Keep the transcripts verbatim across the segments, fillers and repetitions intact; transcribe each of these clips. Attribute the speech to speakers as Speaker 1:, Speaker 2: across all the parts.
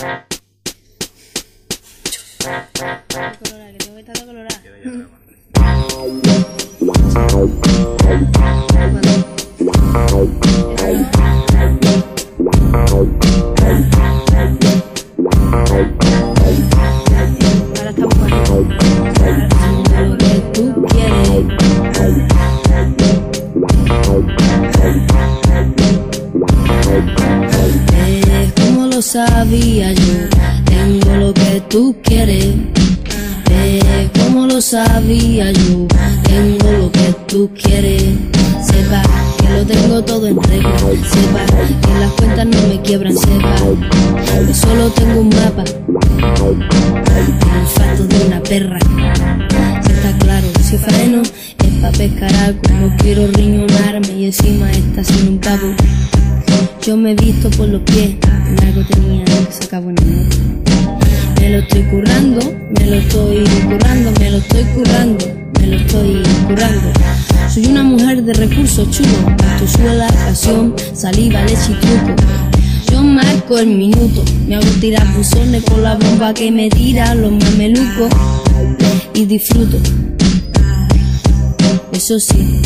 Speaker 1: Colorada, que tengo que estar colorada. Ahora estamos con lo que tú quieres. Eh, como lo sabía yo, tengo lo que tú quieres. Eh, como lo sabía yo, tengo lo que tú quieres. Sepa que lo tengo todo en regla. Sepa que las cuentas no me quiebran. Sepa que solo tengo un mapa, el olfato de una perra. Está claro, si freno es pa' pescar algo. No quiero riñonarme y encima está sin un pavo. Yo me he visto por los pies, en algo tenía que sacar buena nota. Me lo estoy currando, me lo estoy currando, me lo estoy currando, me lo estoy currando. Soy una mujer de recursos chulos, suela, pasión, saliva, leche y truco. Yo marco el minuto, me hago tirar buzones con la bomba que me tira los mamelucos y disfruto. Eso sí,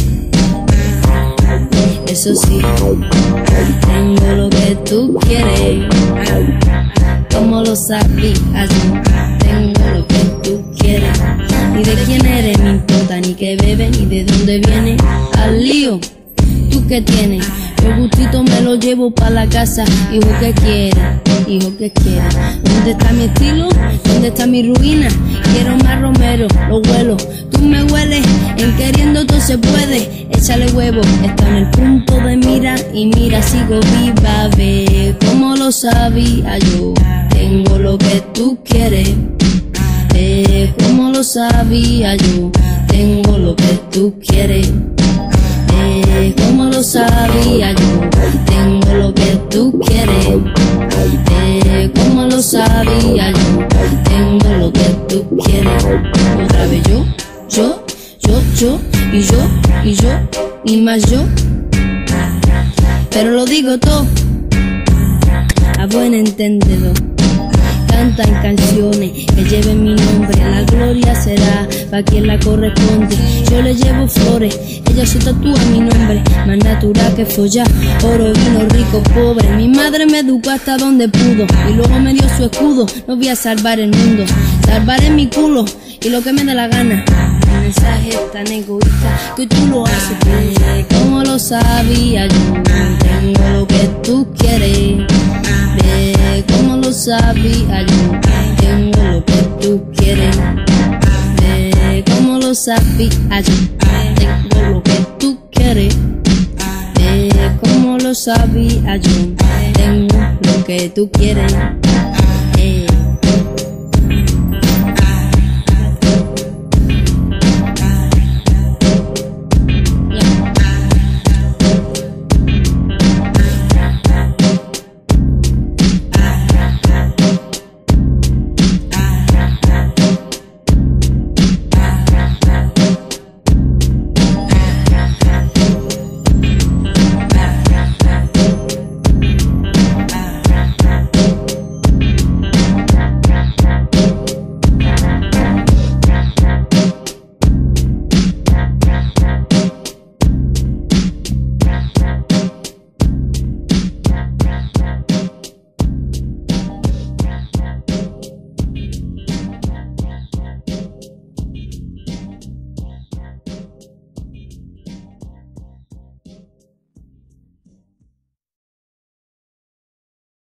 Speaker 1: eso sí, tengo lo que tú quieres. Como lo sabías, tengo lo que tú quieres. Ni de quién eres me importa, ni qué bebes, ni de dónde vienes. Al lío, ¿tú qué tienes? Yo gustito me lo llevo pa' la casa. Hijo, ¿qué quieres? Hijo, ¿qué quieres? ¿Dónde está mi estilo? ¿Dónde está mi ruina? Quiero más romero, lo huelo. Tú me hueles, en queriendo todo se puede. Échale huevo, está en el punto de mira. Y mira, sigo viva, ve como lo sabía yo. Tengo lo que tú quieres. Ve como lo sabía yo. Tengo lo que tú quieres. Eh, como lo sabía yo, tengo lo que tú quieres. Eh, como lo sabía yo, tengo lo que tú quieres. Y otra vez yo, yo, yo, yo, y yo, y yo, y más yo. Pero lo digo todo a buen entendedor. Cantan canciones que lleven mi nombre, la gloria será pa' quien la corresponde. Yo le llevo flores, ella se tatúa mi nombre, más natural que follar, oro, vino, rico, pobre. Mi madre me educó hasta donde pudo y luego me dio su escudo. No voy a salvar el mundo, salvaré mi culo y lo que me dé la gana. Mi mensaje es tan egoísta que tú lo haces, pues, como lo sabía yo. Tengo lo que tú quieres. Ve como lo sabía yo, tengo lo que tú quieres. Ve como lo sabía yo, tengo lo que tú quieres. Ve como lo sabía yo, tengo lo que tú quieres.